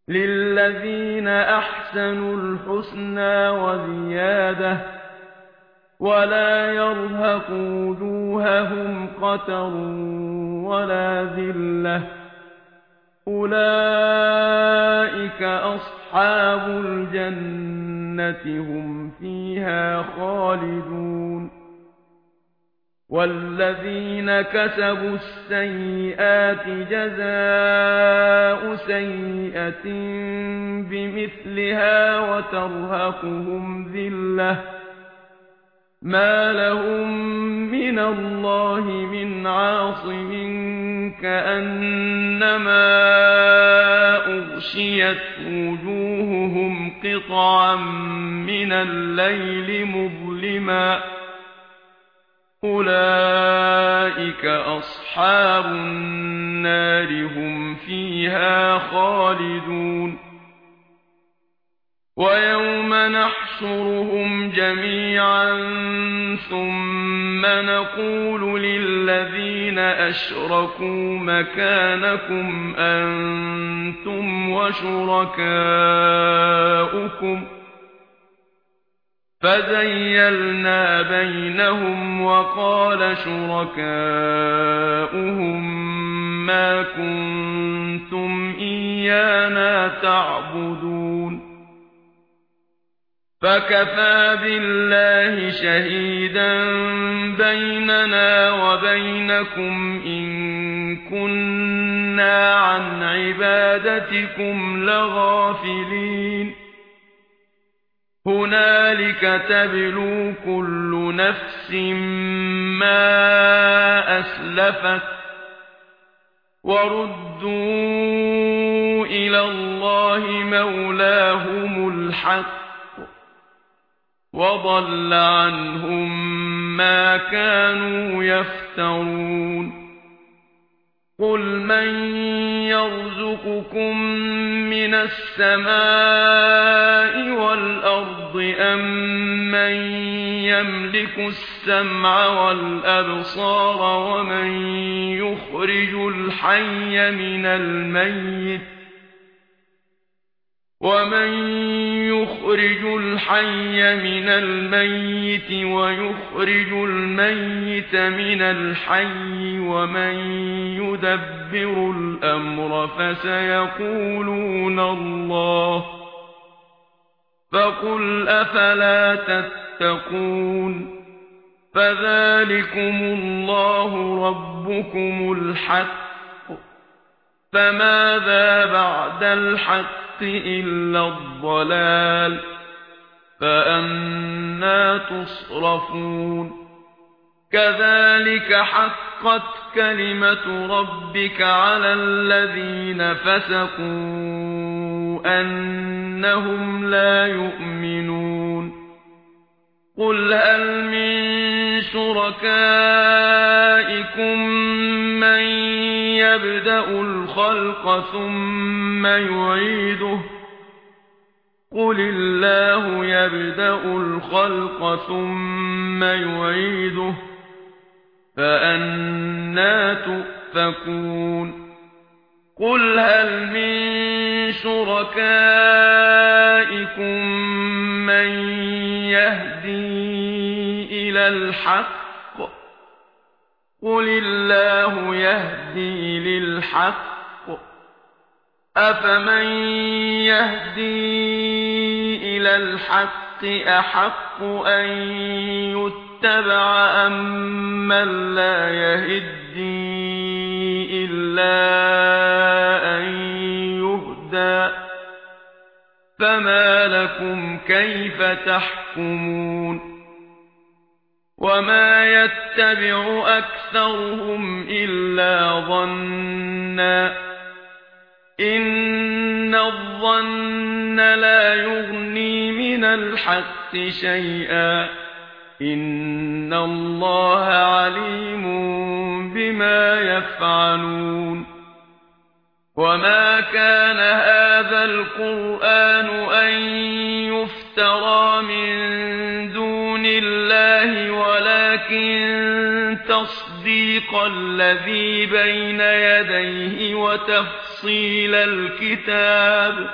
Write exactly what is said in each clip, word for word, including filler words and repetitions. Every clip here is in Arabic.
للذين أحسنوا الحسنى وزيادة ولا يرهق وجوههم قتر ولا ذلة أولئك أصحاب الجنة هم فيها خالدون والذين كسبوا السيئات جزاء سيئة بمثلها وترهقهم ذلة ما لهم من الله من عاصم كأنما أغشيت وجوههم قطعا من الليل مظلما أولئك أصحاب النار هم فيها خالدون ويوم نحشرهم جميعا ثم نقول للذين أشركوا مكانكم أنتم وشركاؤكم فزيلنا بينهم وقال شركاؤهم ما كنتم إيانا تعبدون فكفى بالله شهيدا بيننا وبينكم إن كنا عن عبادتكم لغافلين هنالك تبلو كل نفس ما أسلفت وردوا إلى الله مولاهم الحق وضل عنهم ما كانوا يفترون قل من يرزقكم من السماء والأرض أم من يملك السمع والأبصار ومن يخرج الحي من الميت ومن يخرج الحي من الميت ويخرج الميت من الحي ومن يدبر الأمر فسيقولون الله فقل أفلا تتقون فذلكم الله ربكم الحق فماذا بعد الحق إلا الضلال فأنى تصرفون كذلك حقت كلمة ربك على الذين فسقوا أنهم لا يؤمنون قل هل من شركائكم من يبدأ الخلق ثم يعيده قل الله يبدأ الخلق ثم يعيده فأنى تؤفكون قل هل من شركائكم من يهدي إلى الحق قل الله يهدي للحق أفمن يهدي إلى الحق أحق أن يتبع أم من لا يهدي إلا أن يهدى فما لكم كيف تحكمون وما يتبع أكثرهم إلا ظنا إن الظن لا يغني من الحق شيئا إن الله عليم بما يفعلون وما كان هذا القرآن أن يفترى من دون الله ولكن تصديق الذي بين يديه وتفسير تفصيل الكتاب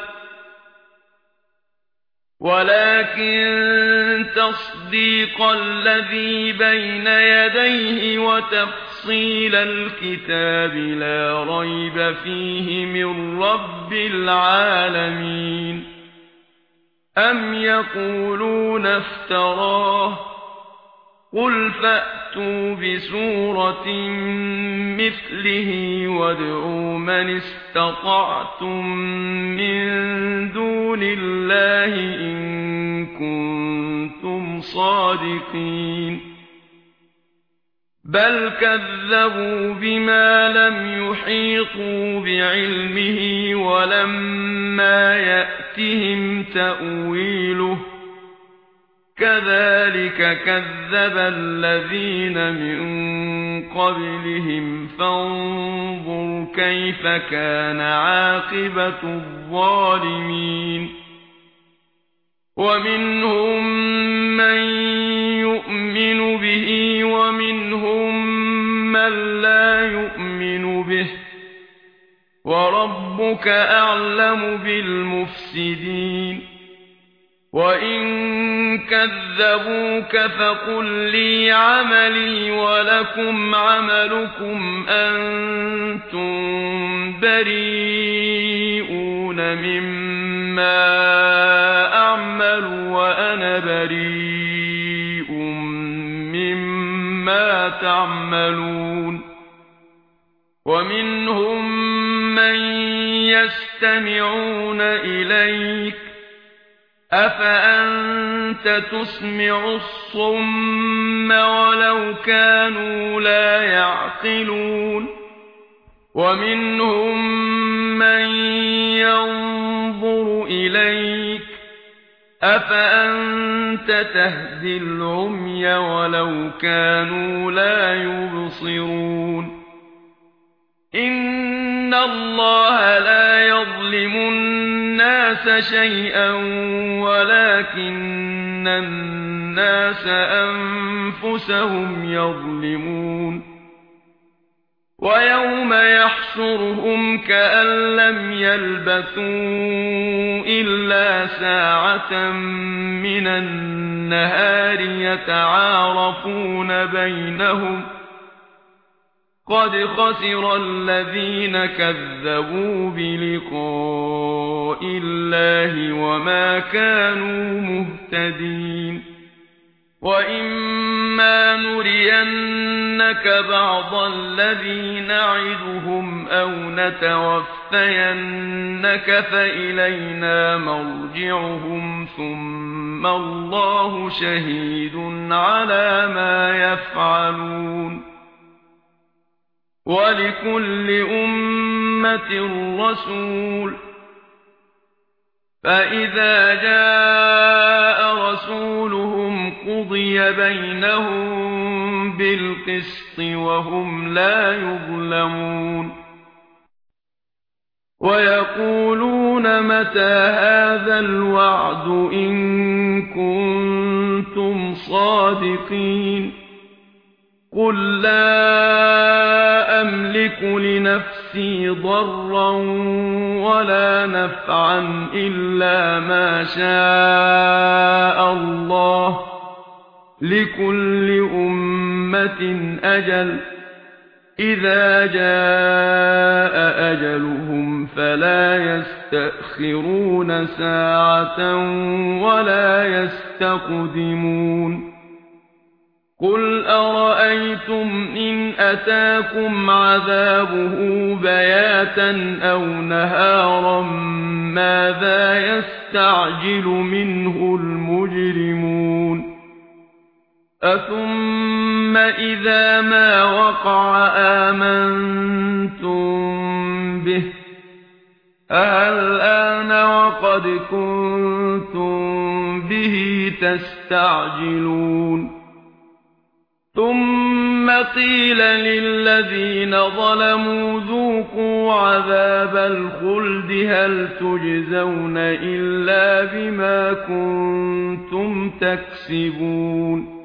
ولكن تصديق الذي بين يديه وتفصيل الكتاب لا ريب فيه من رب العالمين. أم يقولون افتراه قل فأتوا بسورة مثله وادعوا من استطعتم من دون الله إن كنتم صادقين. بل كذبوا بما لم يحيطوا بعلمه ولما يأتهم تأويله كذلك كذب الذين من قبلهم فانظر كيف كان عاقبة الظالمين. ومنهم من يؤمن به ومنهم من لا يؤمن به وربك أعلم بالمفسدين. وإن كذبوك فقل لي عملي ولكم عملكم أنتم بريئون مما أعمل وأنا بريء مما تعملون. ومنهم من يستمعون إليك أفأنت تسمع الصم ولو كانوا لا يعقلون. ومنهم من ينظر إليك أفأنت تهدي العمي ولو كانوا لا يبصرون. إن الله لا يظلم الناس شيئا ولكن الناس أنفسهم يظلمون. ويوم يحشرهم كأن لم يلبثوا إلا ساعة من النهار يتعارفون بينهم قد خسر الذين كذبوا بلقاء الله وما كانوا مهتدين. وإما نرينك بعض الذي نعدهم أو نتوفينك فإلينا مرجعهم ثم الله شهيد على ما يفعلون. ولكل أمة رسول فإذا جاء رسولهم قضي بينهم بالقسط وهم لا يظلمون. ويقولون متى هذا الوعد إن كنتم صادقين. قل لا أملك لنفسي ضرا ولا نفعا إلا ما شاء الله لكل أمة أجل إذا جاء أجلهم فلا يستأخرون ساعة ولا يستقدمون. قل أرأيتم إن أتاكم عذابه بياتا أو نهارا ماذا يستعجل منه المجرمون. أثم إذا ما وقع آمنتم به أهلآن وقد كنتم به تستعجلون. ثم قيل للذين ظلموا ذوقوا عذاب الخلد هل تجزون إلا بما كنتم تكسبون.